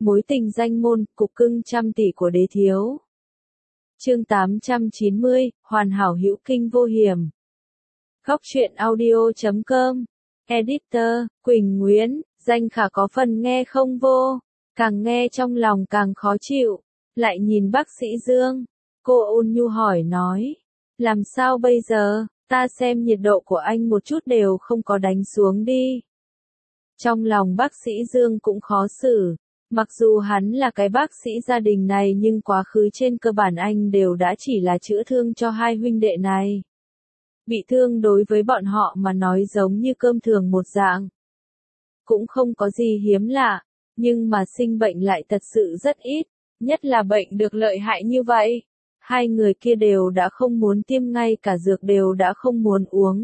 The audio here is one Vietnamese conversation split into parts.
Mối tình danh môn, cục cưng trăm tỷ của đế thiếu. Chương 890, hoàn hảo hữu kinh vô hiểm. Góc truyện audio.com. Editor, Quỳnh Nguyễn. Danh Khả có phần nghe không vô, càng nghe trong lòng càng khó chịu. Lại nhìn bác sĩ Dương, cô ôn nhu hỏi nói, làm sao bây giờ, ta xem nhiệt độ của anh một chút đều không có đánh xuống đi. Trong lòng bác sĩ Dương cũng khó xử, mặc dù hắn là cái bác sĩ gia đình này nhưng quá khứ trên cơ bản anh đều đã chỉ là chữa thương cho hai huynh đệ này. Bị thương đối với bọn họ mà nói giống như cơm thường một dạng. Cũng không có gì hiếm lạ, nhưng mà sinh bệnh lại thật sự rất ít, nhất là bệnh được lợi hại như vậy. Hai người kia đều đã không muốn tiêm, ngay cả dược đều đã không muốn uống.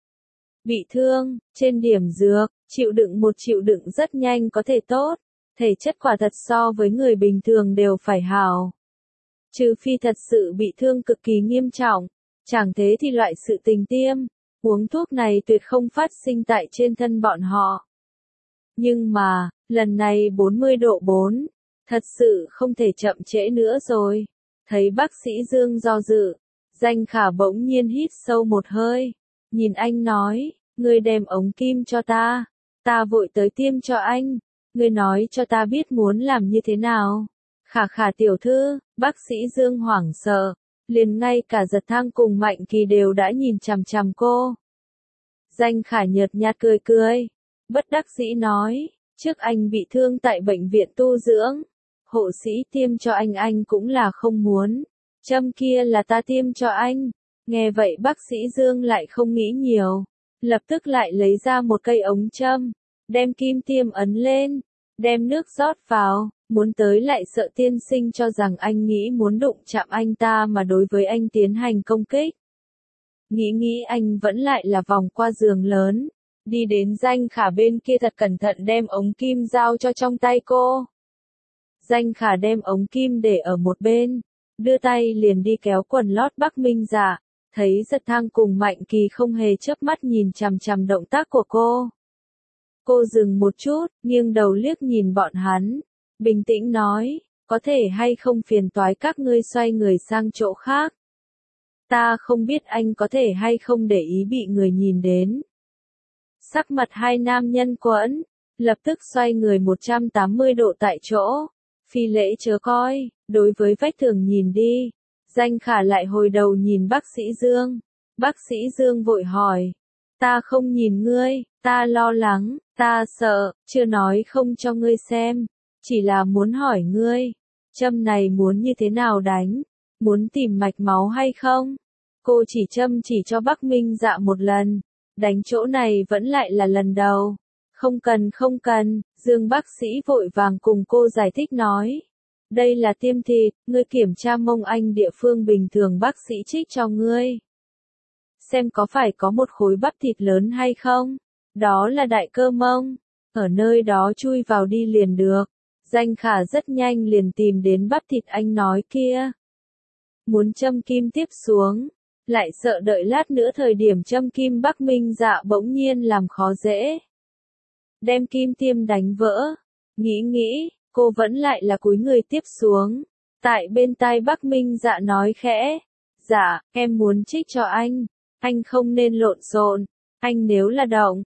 Bị thương, trên điểm dược, chịu đựng rất nhanh có thể tốt, thể chất quả thật so với người bình thường đều phải hảo. Trừ phi thật sự bị thương cực kỳ nghiêm trọng, chẳng thế thì loại sự tình tiêm, uống thuốc này tuyệt không phát sinh tại trên thân bọn họ. Nhưng mà, lần này 40 độ 4, thật sự không thể chậm trễ nữa rồi. Thấy bác sĩ Dương do dự, Danh Khả bỗng nhiên hít sâu một hơi, nhìn anh nói, ngươi đem ống kim cho ta vội tới tiêm cho anh, ngươi nói cho ta biết muốn làm như thế nào. Khả tiểu thư, bác sĩ Dương hoảng sợ, liền ngay cả Giật Thang cùng Mạnh Kỳ đều đã nhìn chằm chằm cô. Danh Khả nhợt nhạt cười, bất đắc dĩ nói, trước anh bị thương tại bệnh viện tu dưỡng, hộ sĩ tiêm cho anh cũng là không muốn, châm kia là ta tiêm cho anh. Nghe vậy bác sĩ Dương lại không nghĩ nhiều, lập tức lại lấy ra một cây ống châm, đem kim tiêm ấn lên, đem nước rót vào, muốn tới lại sợ tiên sinh cho rằng anh nghĩ muốn đụng chạm anh ta mà đối với anh tiến hành công kích. Nghĩ anh vẫn lại là vòng qua giường lớn, đi đến Danh Khả bên kia thật cẩn thận đem ống kim giao cho trong tay cô. Danh Khả đem ống kim để ở một bên, đưa tay liền đi kéo quần lót Bắc Minh Dạ, thấy Giật Thang cùng Mạnh Kỳ không hề chớp mắt nhìn chằm chằm động tác của cô. Cô dừng một chút, nghiêng đầu liếc nhìn bọn hắn, bình tĩnh nói, có thể hay không phiền toái các ngươi xoay người sang chỗ khác. Ta không biết anh có thể hay không để ý bị người nhìn đến. Sắc mặt hai nam nhân quẫn, lập tức xoay người 180 độ tại chỗ, phi lễ chớ coi, đối với vách tường nhìn đi. Danh Khả lại hồi đầu nhìn bác sĩ Dương. Bác sĩ Dương vội hỏi, ta không nhìn ngươi, ta lo lắng, ta sợ, chưa nói không cho ngươi xem, chỉ là muốn hỏi ngươi, châm này muốn như thế nào đánh, muốn tìm mạch máu hay không? Cô chỉ châm chỉ cho Bắc Minh Dạ một lần, đánh chỗ này vẫn lại là lần đầu. Không cần, Dương bác sĩ vội vàng cùng cô giải thích nói. Đây là tiêm thịt, ngươi kiểm tra mông anh địa phương bình thường bác sĩ trích cho ngươi. Xem có phải có một khối bắp thịt lớn hay không? Đó là đại cơ mông, ở nơi đó chui vào đi liền được. Danh Khả rất nhanh liền tìm đến bắp thịt anh nói kia. Muốn châm kim tiếp xuống, lại sợ đợi lát nữa thời điểm châm kim Bắc Minh Dạ bỗng nhiên làm khó dễ. Đem kim tiêm đánh vỡ, nghĩ, cô vẫn lại là cúi người tiếp xuống. Tại bên tai Bắc Minh Dạ nói khẽ, dạ, em muốn trích cho anh không nên lộn xộn, anh nếu là động,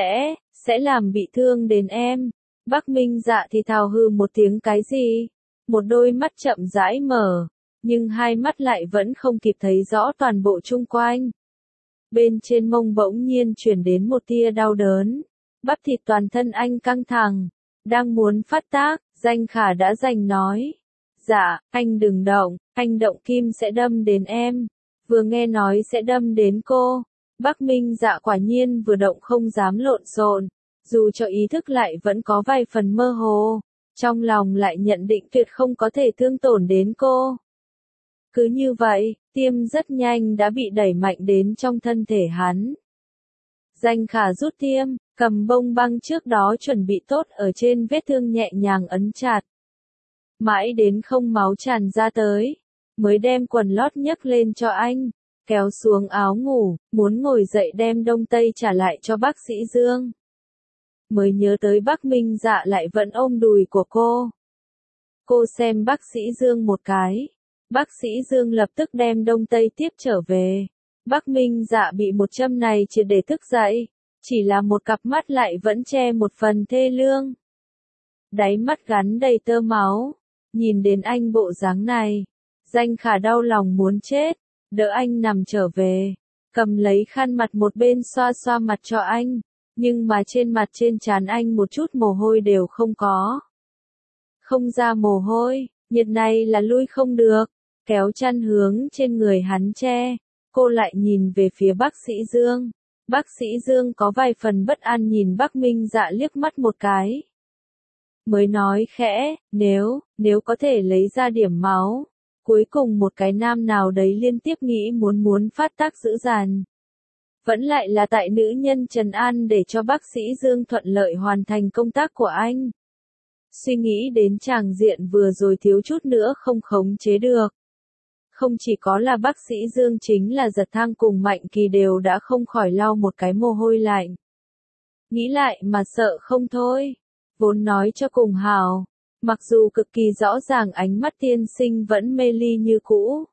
sẽ làm bị thương đến em. Bắc Minh Dạ thì thào hừ một tiếng cái gì, một đôi mắt chậm rãi mở, nhưng hai mắt lại vẫn không kịp thấy rõ toàn bộ chung quanh. Bên trên mông bỗng nhiên chuyển đến một tia đau đớn, bắp thịt toàn thân anh căng thẳng, đang muốn phát tác, Danh Khả đã giành nói. Dạ, anh đừng động, anh động kim sẽ đâm đến em. Vừa nghe nói sẽ đâm đến cô, Bắc Minh Dạ quả nhiên vừa động không dám lộn xộn, dù cho ý thức lại vẫn có vài phần mơ hồ, trong lòng lại nhận định tuyệt không có thể thương tổn đến cô. Cứ như vậy, tiêm rất nhanh đã bị đẩy mạnh đến trong thân thể hắn. Danh Khả rút tiêm, cầm bông băng trước đó chuẩn bị tốt ở trên vết thương nhẹ nhàng ấn chặt. Mãi đến không máu tràn ra tới, mới đem quần lót nhấc lên cho anh, kéo xuống áo ngủ, muốn ngồi dậy đem đông tây trả lại cho bác sĩ Dương. Mới nhớ tới Bắc Minh Dạ lại vẫn ôm đùi của cô. Cô xem bác sĩ Dương một cái. Bác sĩ Dương lập tức đem Đông Tây tiếp trở về. Bác Minh Dạ bị một châm này triệt để thức dậy. Chỉ là một cặp mắt lại vẫn che một phần thê lương. Đáy mắt gắn đầy tơ máu. Nhìn đến anh bộ dáng này. Danh Khả đau lòng muốn chết. Đỡ anh nằm trở về. Cầm lấy khăn mặt một bên xoa xoa mặt cho anh. Nhưng mà trên mặt trên trán anh một chút mồ hôi đều không có. Không ra mồ hôi, nhiệt này là lui không được. Kéo chăn hướng trên người hắn che. Cô lại nhìn về phía bác sĩ Dương. Bác sĩ Dương có vài phần bất an nhìn bác Minh Dạ liếc mắt một cái. Mới nói khẽ, nếu có thể lấy ra điểm máu. Cuối cùng một cái nam nào đấy liên tiếp nghĩ muốn phát tác dữ dằn. Vẫn lại là tại nữ nhân trấn an để cho bác sĩ Dương thuận lợi hoàn thành công tác của anh. Suy nghĩ đến tràng diện vừa rồi thiếu chút nữa không khống chế được. Không chỉ có là bác sĩ Dương chính là Giật Thăng cùng Mạnh Kỳ đều đã không khỏi lau một cái mồ hôi lạnh. Nghĩ lại mà sợ không thôi. Vốn nói cho cùng hào. Mặc dù cực kỳ rõ ràng ánh mắt tiên sinh vẫn mê ly như cũ.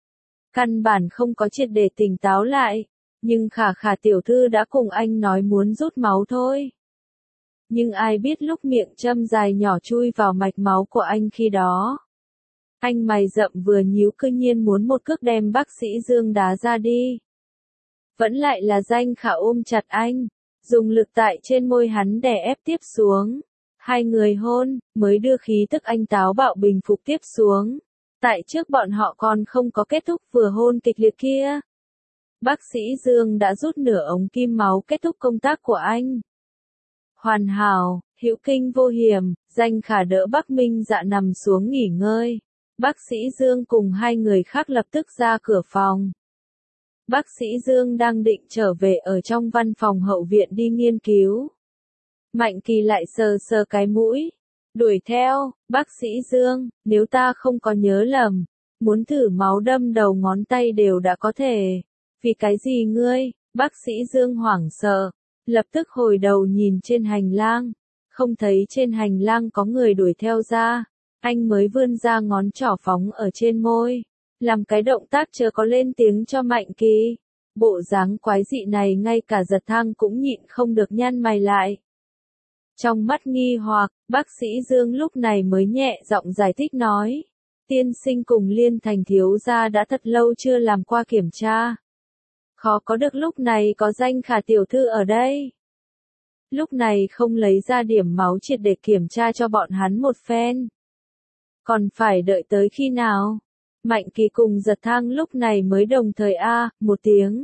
Căn bản không có triệt để tỉnh táo lại. Nhưng Khả tiểu thư đã cùng anh nói muốn rút máu thôi. Nhưng ai biết lúc miệng châm dài nhỏ chui vào mạch máu của anh khi đó. Anh mày rậm vừa nhíu cư nhiên muốn một cước đem bác sĩ Dương đá ra đi. Vẫn lại là Danh Khả ôm chặt anh. Dùng lực tại trên môi hắn đè ép tiếp xuống. Hai người hôn, mới đưa khí tức anh táo bạo bình phục tiếp xuống. Tại trước bọn họ còn không có kết thúc vừa hôn kịch liệt kia. Bác sĩ Dương đã rút nửa ống kim máu kết thúc công tác của anh. Hoàn hảo, hữu kinh vô hiểm, Danh Khả đỡ bác Minh Dạ nằm xuống nghỉ ngơi. Bác sĩ Dương cùng hai người khác lập tức ra cửa phòng. Bác sĩ Dương đang định trở về ở trong văn phòng hậu viện đi nghiên cứu. Mạnh Kỳ lại sờ sờ cái mũi. Đuổi theo, bác sĩ Dương, nếu ta không có nhớ lầm, muốn thử máu đâm đầu ngón tay đều đã có thể. Vì cái gì ngươi? Bác sĩ Dương hoảng sợ, lập tức hồi đầu nhìn trên hành lang, không thấy trên hành lang có người đuổi theo ra, anh mới vươn ra ngón trỏ phóng ở trên môi, làm cái động tác chưa có lên tiếng cho Mạnh Kỳ. Bộ dáng quái dị này ngay cả Giật Thăng cũng nhịn không được nhăn mày lại. Trong mắt nghi hoặc, bác sĩ Dương lúc này mới nhẹ giọng giải thích nói, tiên sinh cùng Liên Thành thiếu gia đã thật lâu chưa làm qua kiểm tra. Khó có được lúc này có Danh Khả tiểu thư ở đây. Lúc này không lấy ra điểm máu triệt để kiểm tra cho bọn hắn một phen. Còn phải đợi tới khi nào? Mạnh Kỳ cùng Giật Thăng lúc này mới đồng thời một tiếng.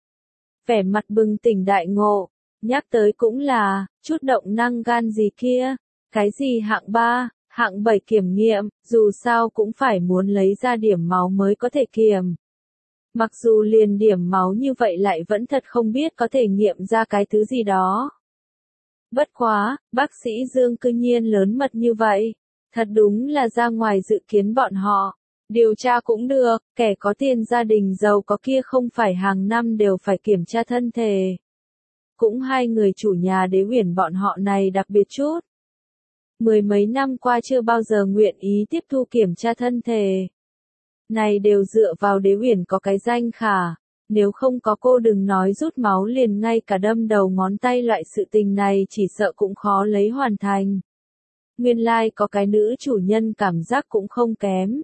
Vẻ mặt bừng tỉnh đại ngộ, nhắc tới cũng là, chút động năng gan gì kia, cái gì hạng 3, hạng 7 kiểm nghiệm, dù sao cũng phải muốn lấy ra điểm máu mới có thể kiểm. Mặc dù liền điểm máu như vậy lại vẫn thật không biết có thể nghiệm ra cái thứ gì đó. Bất quá, bác sĩ Dương cư nhiên lớn mật như vậy. Thật đúng là ra ngoài dự kiến bọn họ. Điều tra cũng được, kẻ có tiền gia đình giàu có kia không phải hàng năm đều phải kiểm tra thân thể. Cũng hai người chủ nhà Đế Uyển bọn họ này đặc biệt chút. Mười mấy năm qua chưa bao giờ nguyện ý tiếp thu kiểm tra thân thể. Này đều dựa vào Đế Uyển có cái Danh Khả. Nếu không có cô đừng nói rút máu liền ngay cả đâm đầu ngón tay loại sự tình này chỉ sợ cũng khó lấy hoàn thành. Nguyên lai có cái nữ chủ nhân cảm giác cũng không kém.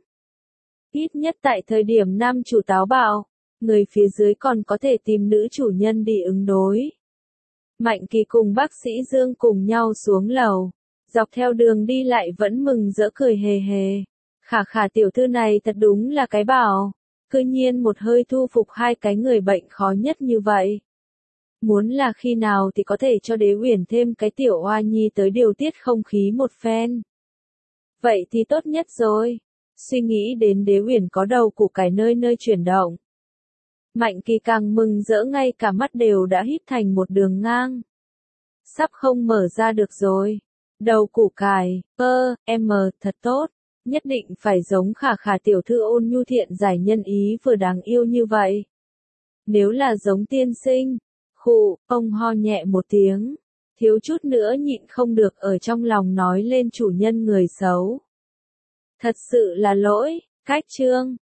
Ít nhất tại thời điểm nam chủ táo bạo, người phía dưới còn có thể tìm nữ chủ nhân đi ứng đối. Mạnh Kỳ cùng bác sĩ Dương cùng nhau xuống lầu, dọc theo đường đi lại vẫn mừng rỡ cười hề hề. Khả tiểu thư này thật đúng là cái bảo, cư nhiên một hơi thu phục hai cái người bệnh khó nhất như vậy. Muốn là khi nào thì có thể cho Đế Uyển thêm cái tiểu oa nhi tới điều tiết không khí một phen. Vậy thì tốt nhất rồi. Suy nghĩ đến Đế Uyển có đầu củ cải nơi nơi chuyển động. Mạnh Kỳ càng mừng rỡ ngay cả mắt đều đã híp thành một đường ngang. Sắp không mở ra được rồi. Đầu củ cải, thật tốt. Nhất định phải giống Khả tiểu thư ôn nhu thiện giải nhân ý vừa đáng yêu như vậy. Nếu là giống tiên sinh, ông ho nhẹ một tiếng, thiếu chút nữa nhịn không được ở trong lòng nói lên chủ nhân người xấu. Thật sự là lỗi, cách chương.